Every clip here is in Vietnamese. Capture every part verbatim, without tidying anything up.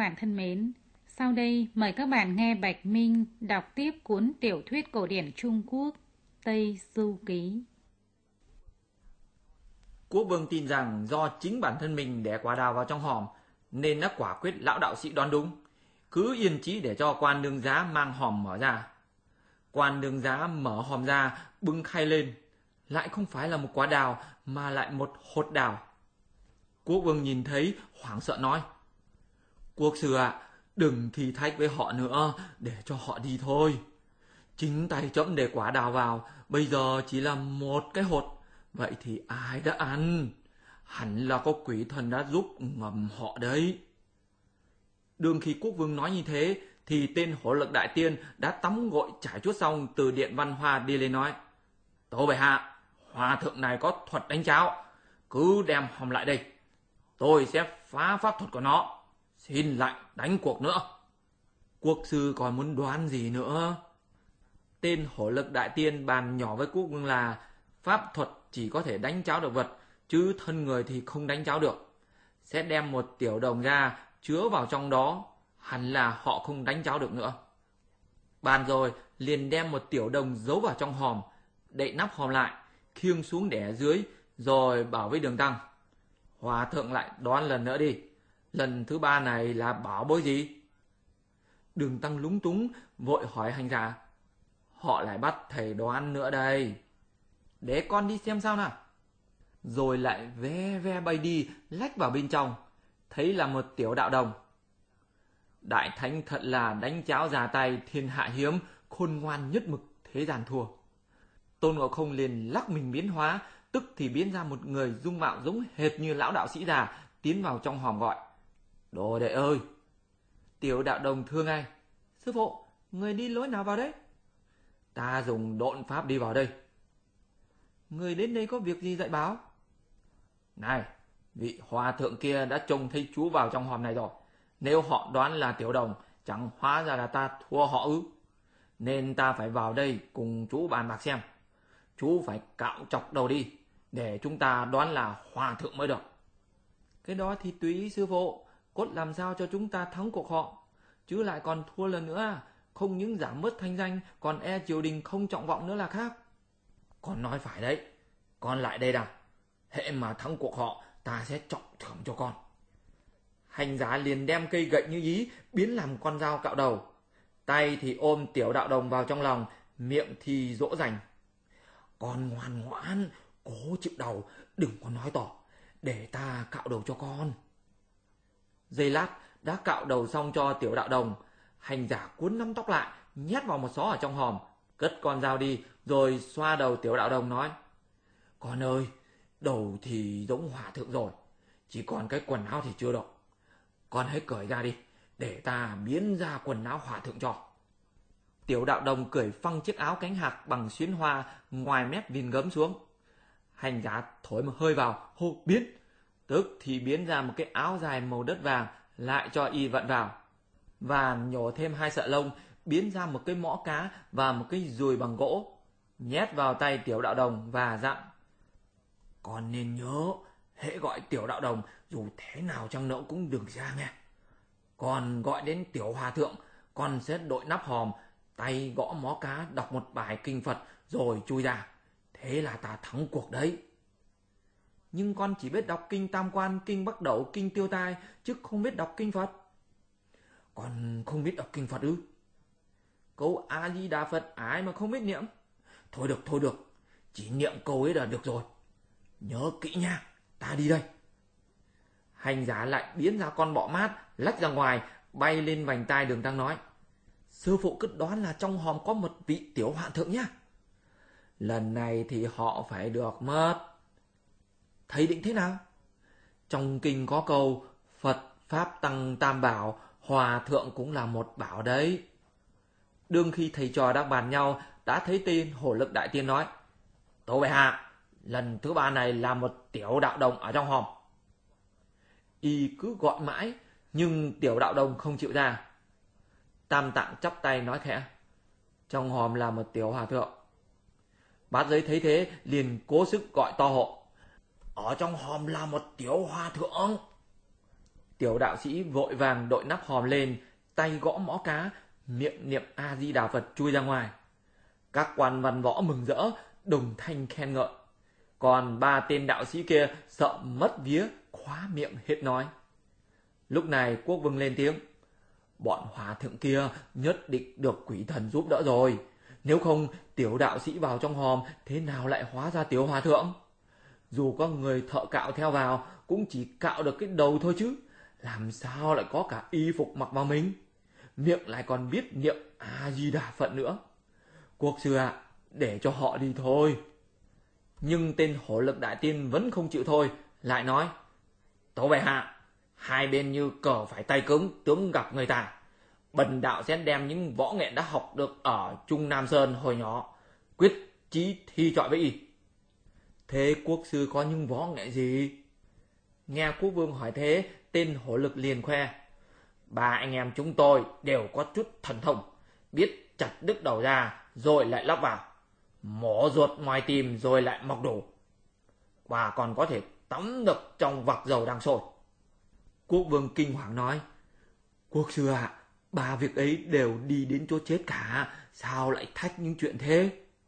bạn thân mến, sau đây mời các bạn nghe Bạch Minh đọc tiếp cuốn tiểu thuyết cổ điển Trung Quốc Tây Du Ký. Quốc vương tin rằng do chính bản thân mình để quả đào vào trong hòm nên đã quả quyết lão đạo sĩ đoán đúng, cứ yên chí để cho quan nương giá mang hòm mở ra. Quan nương giá mở hòm ra, bưng khay lên, lại không phải là một quả đào mà lại một hột đào. Quốc vương nhìn thấy hoảng sợ nói: "Quốc sư ạ, à, đừng thi thách với họ nữa, để cho họ đi thôi. Chính tay trẫm để quả đào vào, bây giờ chỉ là một cái hột, vậy thì ai đã ăn? Hẳn là có quỷ thần đã giúp ngầm họ đấy." Đương khi quốc vương nói như thế, thì tên Hổ Lực Đại Tiên đã tắm gội trải chuốt xong từ điện Văn Hoa đi lên nói: "Tâu bệ hạ, hòa thượng này có thuật đánh cháo, cứ đem hòm lại đây, tôi sẽ phá pháp thuật của nó. Xin lại đánh cuộc nữa." Quốc sư còn muốn đoán gì nữa? Tên Hổ Lực Đại Tiên bàn nhỏ với quốc vương là pháp thuật chỉ có thể đánh cháo được vật, chứ thân người thì không đánh cháo được. Sẽ đem một tiểu đồng ra chứa vào trong đó, hẳn là họ không đánh cháo được nữa. Bàn rồi liền đem một tiểu đồng giấu vào trong hòm, đậy nắp hòm lại, khiêng xuống để ở dưới, rồi bảo với Đường Tăng: "Hòa thượng lại đoán lần nữa đi, lần thứ ba này là bảo bối gì?" Đường Tăng lúng túng vội hỏi hành giả: "Họ lại bắt thầy đoán nữa đây." "Để con đi xem sao nào." Rồi lại ve ve bay đi, lách vào bên trong, thấy là một tiểu đạo đồng. Đại thánh thật là đánh cháo già tay thiên hạ hiếm, khôn ngoan nhất mực thế gian thua. Tôn Ngộ Không liền lắc mình biến hóa, tức thì biến ra một người dung mạo giống hệt như lão đạo sĩ già, tiến vào trong hòm gọi: "Đồ đệ ơi!" Tiểu đạo đồng thưa ngay: "Sư phụ, người đi lối nào vào đấy?" "Ta dùng độn pháp đi vào đây." "Người đến đây có việc gì dạy bảo?" "Này, vị hòa thượng kia đã trông thấy chú vào trong hòm này rồi. Nếu họ đoán là tiểu đồng, chẳng hóa ra là ta thua họ ư? Nên ta phải vào đây cùng chú bàn bạc xem. Chú phải cạo chọc đầu đi, để chúng ta đoán là hòa thượng mới được." "Cái đó thì tùy ý sư phụ, cốt làm sao cho chúng ta thắng cuộc họ. Chứ lại còn thua lần nữa, không những giảm mất thanh danh, còn e triều đình không trọng vọng nữa là khác." "Con nói phải đấy, con lại đây nào. Hễ mà thắng cuộc họ, ta sẽ trọng thưởng cho con." Hành giả liền đem cây gậy như ý biến làm con dao cạo đầu, tay thì ôm tiểu đạo đồng vào trong lòng, miệng thì dỗ dành: "Con ngoan ngoãn, cố chịu đầu, đừng có nói to, để ta cạo đầu cho con." Giây lát đã cạo đầu xong cho tiểu đạo đồng. Hành giả cuốn nắm tóc lại, nhét vào một xó ở trong hòm, cất con dao đi, rồi xoa đầu tiểu đạo đồng nói: "Con ơi, đầu thì giống hòa thượng rồi, chỉ còn cái quần áo thì chưa được. Con hãy cởi ra đi, để ta biến ra quần áo hòa thượng cho." Tiểu đạo đồng cởi phăng chiếc áo cánh hạc bằng xuyến hoa ngoài mép viền gấm xuống. Hành giả thổi một hơi vào, hô biến, tức thì biến ra một cái áo dài màu đất vàng, lại cho y vận vào, và nhổ thêm hai sợi lông, biến ra một cái mõ cá và một cái dùi bằng gỗ, nhét vào tay tiểu đạo đồng và dặn: "Con nên nhớ, hễ gọi tiểu đạo đồng, dù thế nào chăng nữa cũng đừng ra nghe. Còn gọi đến tiểu hòa thượng, con sẽ đội nắp hòm, tay gõ mó cá, đọc một bài kinh Phật rồi chui ra. Thế là ta thắng cuộc đấy." "Nhưng con chỉ biết đọc kinh Tam Quan, kinh Bắc Đẩu, kinh Tiêu Tai, chứ không biết đọc kinh Phật." "Con không biết đọc kinh Phật ư?" "Câu A Di Đà Phật ai mà không biết niệm." "Thôi được, thôi được, chỉ niệm câu ấy là được rồi. Nhớ kỹ nha, ta đi đây." Hành giả lại biến ra con bọ mát, lách ra ngoài, bay lên vành tai Đường Tăng nói: "Sư phụ cứ đoán là trong hòm có một vị tiểu hòa thượng nhá." "Lần này thì họ phải được mất." "Thầy định thế nào?" "Trong kinh có câu Phật Pháp Tăng Tam Bảo, hòa thượng cũng là một bảo đấy." Đương khi thầy trò đang bàn nhau, đã thấy tên Hổ Lực Đại Tiên nói: "Tâu bệ hạ, lần thứ ba này là một tiểu đạo đồng ở trong hòm." Y cứ gọi mãi, nhưng tiểu đạo đồng không chịu ra. Tam Tạng chắp tay nói khẽ: "Trong hòm là một tiểu hòa thượng." Bát Giới thấy thế liền cố sức gọi to hộ: "Ở trong hòm là một tiểu hòa thượng." Tiểu đạo sĩ vội vàng đội nắp hòm lên, tay gõ mõ cá, miệng niệm A Di Đà Phật chui ra ngoài. Các quan văn võ mừng rỡ, đồng thanh khen ngợi. Còn ba tên đạo sĩ kia sợ mất vía, khóa miệng hết nói. Lúc này Quốc Vương lên tiếng: bọn hòa thượng kia nhất định được quỷ thần giúp đỡ rồi. Nếu không, tiểu đạo sĩ vào trong hòm thế nào lại hóa ra tiểu hòa thượng? Dù có người thợ cạo theo vào cũng chỉ cạo được cái đầu thôi chứ, làm sao lại có cả y phục mặc vào mình? Miệng lại còn biết niệm A Di Đà Phật nữa. Quốc sư ạ, à, để cho họ đi thôi. Nhưng tên Hổ Lực Đại Tiên vẫn không chịu thôi, lại nói: tấu bệ hạ, hai bên như cờ phải tay cứng, tướng gặp người ta. Bần đạo sẽ đem những võ nghệ đã học được ở Trung Nam Sơn hồi nhỏ, quyết chí thi chọi với y. Thế quốc sư có những võ nghệ gì? Nghe Quốc Vương hỏi thế, tên Hổ Lực liền khoe: ba anh em chúng tôi đều có chút thần thông, biết chặt đứt đầu ra rồi lại lắp vào, mổ ruột ngoài tim rồi lại mọc đủ, và còn có thể tắm được trong vạc dầu đang sôi. Quốc Vương kinh hoàng nói: quốc sư ạ, à, ba việc ấy đều đi đến chỗ chết cả, sao lại thách những chuyện thế?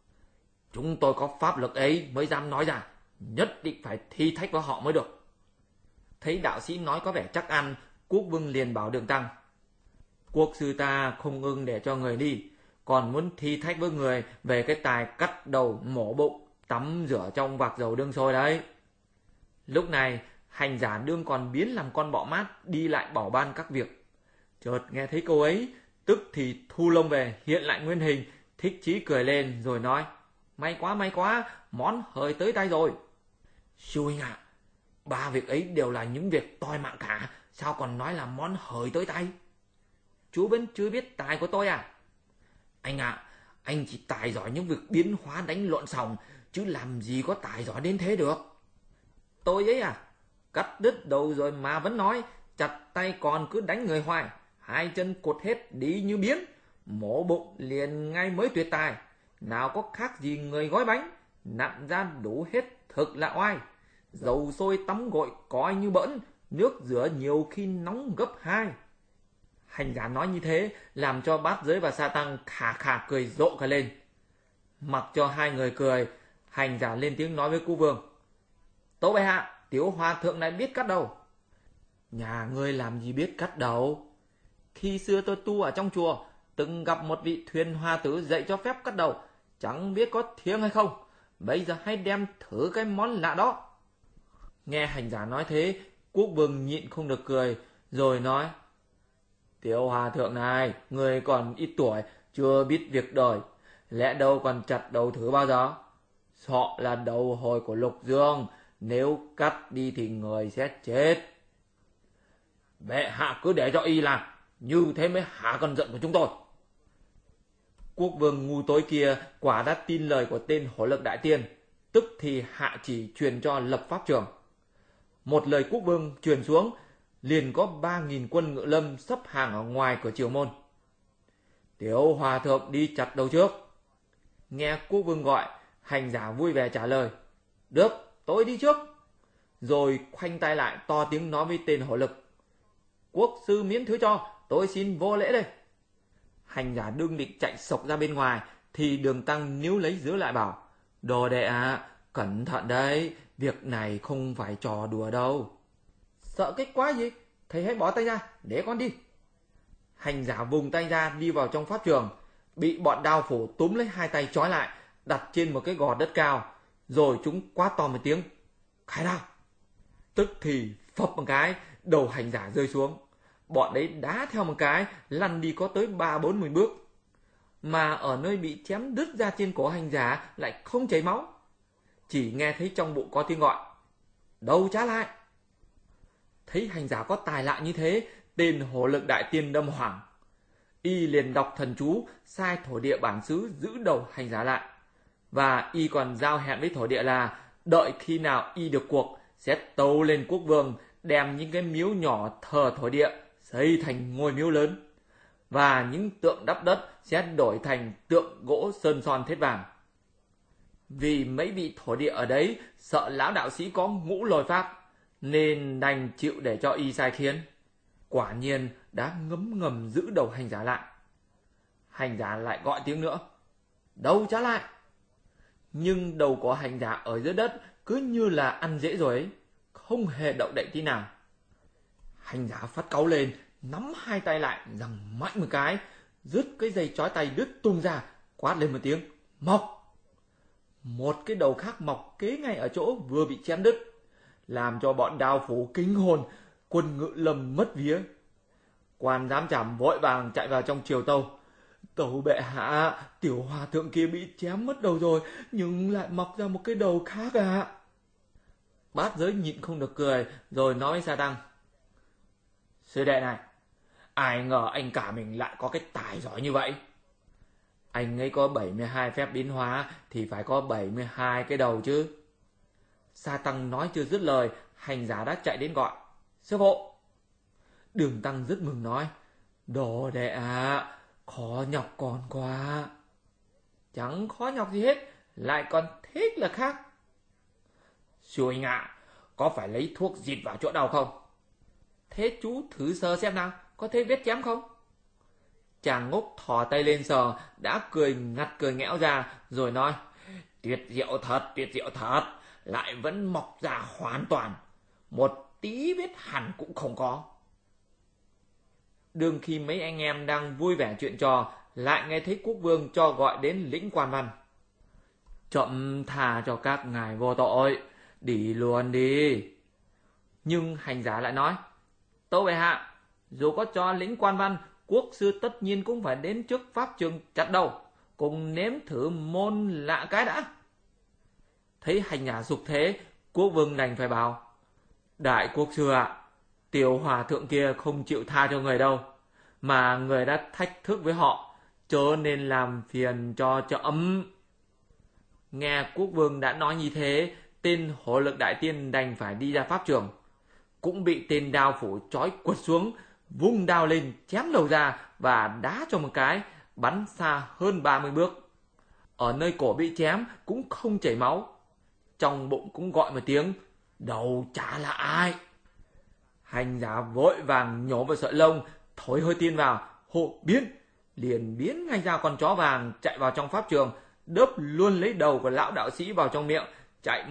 Chúng tôi có pháp lực ấy mới dám nói ra, nhất định phải thi thách với họ mới được. Thấy đạo sĩ nói có vẻ chắc ăn, Quốc Vương liền bảo Đường Tăng: quốc sư ta không ưng để cho người đi, còn muốn thi thách với người về cái tài cắt đầu, mổ bụng, tắm rửa trong vạc dầu đương sôi đấy. Lúc này hành giả đương còn biến làm con bọ mát đi lại bảo ban các việc. Chợt nghe thấy câu ấy, tức thì thu lông về hiện lại nguyên hình, thích chí cười lên rồi nói: may quá may quá, món hời tới tay rồi. Sư huynh ạ, ba việc ấy đều là những việc toi mạng cả, sao còn nói là món hời tới tay? Chú vẫn chưa biết tài của tôi à? Anh ạ, à, anh chỉ tài giỏi những việc biến hóa đánh lộn sòng, chứ làm gì có tài giỏi đến thế được. Tôi ấy à, cắt đứt đầu rồi mà vẫn nói, chặt tay còn cứ đánh người hoài, hai chân cột hết đi như biến, mổ bụng liền ngay mới tuyệt tài, nào có khác gì người gói bánh, nặn ra đủ hết thực là oai. Dầu sôi tắm gội coi như bỡn, nước rửa nhiều khi nóng gấp hai. Hành giả nói như thế làm cho Bát Giới và Sa Tăng khà khà cười rộ cả lên. Mặc cho hai người cười, hành giả lên tiếng nói với Quốc Vương: tấu bệ hạ, tiểu hòa thượng này biết cắt đầu. Nhà ngươi làm gì biết cắt đầu? Khi xưa tôi tu ở trong chùa, từng gặp một vị thuyền hòa tử dạy cho phép cắt đầu, chẳng biết có thiêng hay không. Bây giờ hãy đem thử cái món lạ đó. Nghe hành giả nói thế, Quốc Vương nhịn không được cười, rồi nói: tiểu hòa thượng này, người còn ít tuổi, chưa biết việc đời, lẽ đâu còn chặt đầu thử bao giờ? Sọ là đầu hồi của Lục Dương, nếu cắt đi thì người sẽ chết. Bệ hạ cứ để cho y làm, như thế mới hạ cơn giận của chúng tôi. Quốc Vương ngu tối kia quả đã tin lời của tên Hổ Lực Đại Tiên, tức thì hạ chỉ truyền cho lập pháp trường. Một lời Quốc Vương truyền xuống, liền có ba nghìn quân ngự lâm sắp hàng ở ngoài cửa triều môn. Tiểu hòa thượng đi chặt đầu trước. Nghe Quốc Vương gọi, hành giả vui vẻ trả lời: được, tôi đi trước. Rồi khoanh tay lại to tiếng nói với tên Hổ Lực: quốc sư miễn thứ cho, tôi xin vô lễ đây. Hành giả đương định chạy sộc ra bên ngoài, thì Đường Tăng níu lấy giữ lại bảo: đồ đệ ạ, à, cẩn thận đấy, việc này không phải trò đùa đâu. Sợ cái quái gì? Thầy hãy bỏ tay ra, để con đi. Hành giả vùng tay ra đi vào trong pháp trường, bị bọn đao phủ túm lấy hai tay trói lại, đặt trên một cái gò đất cao, rồi chúng quát to một tiếng: khai đao! Tức thì phập một cái, đầu hành giả rơi xuống. Bọn đấy đá theo một cái, lăn đi có tới ba bốn mươi bước. Mà ở nơi bị chém đứt ra trên cổ hành giả lại không chảy máu. Chỉ nghe thấy trong bụng có tiếng gọi: đầu trả lại! Thấy hành giả có tài lạ như thế, tên Hổ Lực Đại Tiên đâm hoảng. Y liền đọc thần chú, sai thổ địa bản xứ giữ đầu hành giả lại. Và y còn giao hẹn với thổ địa là đợi khi nào y được cuộc, sẽ tâu lên quốc vương, đem những cái miếu nhỏ thờ thổ địa xây thành ngôi miếu lớn, và những tượng đắp đất sẽ đổi thành tượng gỗ sơn son thết vàng. Vì mấy vị thổ địa ở đấy sợ lão đạo sĩ có ngũ lôi pháp, nên đành chịu để cho y sai khiến. quả nhiên đã ngấm ngầm giữ đầu hành giả lại. Hành giả lại gọi tiếng nữa, đầu trả lại. Nhưng đầu của hành giả ở dưới đất cứ như là ăn dễ rồi ấy, không hề động đậy tí nào. Hành giả phát cáu lên, nắm hai tay lại, giằng mạnh một cái, dứt cái dây trói tay đứt tung ra, quát lên một tiếng, mọc. Một cái đầu khác mọc kế ngay ở chỗ vừa bị chém đứt, làm cho bọn đao phủ kinh hồn, quân Ngự Lâm mất vía. Quan giám trảm vội vàng chạy vào trong triều tâu. Tâu bệ hạ, tiểu hòa thượng kia bị chém mất đầu rồi, nhưng lại mọc ra một cái đầu khác à. Bát Giới nhịn không được cười, rồi nói với Sa Tăng, sư đệ này, ai ngờ anh cả mình lại có cái tài giỏi như vậy. Anh ấy có bảy mươi hai phép biến hóa thì phải có bảy mươi hai cái đầu chứ. Sa Tăng nói chưa dứt lời, hành giả đã chạy đến gọi, sư phụ. Đường Tăng rất mừng nói, đồ đệ ạ, khó nhọc còn quá. Chẳng khó nhọc gì hết, lại còn thích là khác. Sư huynh ạ, có phải lấy thuốc dịt vào chỗ đau không? Thế chú thử sờ xem nào, có thấy vết chém không? Chàng Ngốc thò tay lên sờ, đã cười ngặt cười nghẽo ra, rồi nói, tuyệt diệu thật, tuyệt diệu thật, lại vẫn mọc ra hoàn toàn, một tí vết hằn cũng không có. Đương khi mấy anh em đang vui vẻ chuyện trò, lại nghe thấy Quốc Vương cho gọi đến lĩnh quan văn. Chậm tha cho các ngài vô tội, đi luôn đi. Nhưng hành giả lại nói, tâu bệ hạ, dù có cho lĩnh quan văn, quốc sư tất nhiên cũng phải đến trước pháp trường chặt đầu, cùng nếm thử môn lạ cái đã. Thấy hành giả dục thế, Quốc Vương đành phải bảo, đại quốc sư ạ, à, tiểu hòa thượng kia không chịu tha cho người đâu, mà người đã thách thức với họ, chớ nên làm phiền cho trẫm. Nghe Quốc Vương đã nói như thế, tên Hổ Lực Đại Tiên đành phải đi ra pháp trường, cũng bị tên đao phủ trói quật xuống, vung đao lên chém đầu ra và đá cho một cái, bắn xa hơn ba mươi bước. Ở nơi cổ bị chém cũng không chảy máu, trong bụng cũng gọi một tiếng, đầu chả là ai. Hành giả vội vàng nhổ vào sợi lông, thổi hơi tiên vào, hộ biến, liền biến ngay ra con chó vàng chạy vào trong pháp trường, đớp luôn lấy đầu của lão đạo sĩ vào trong miệng, chạy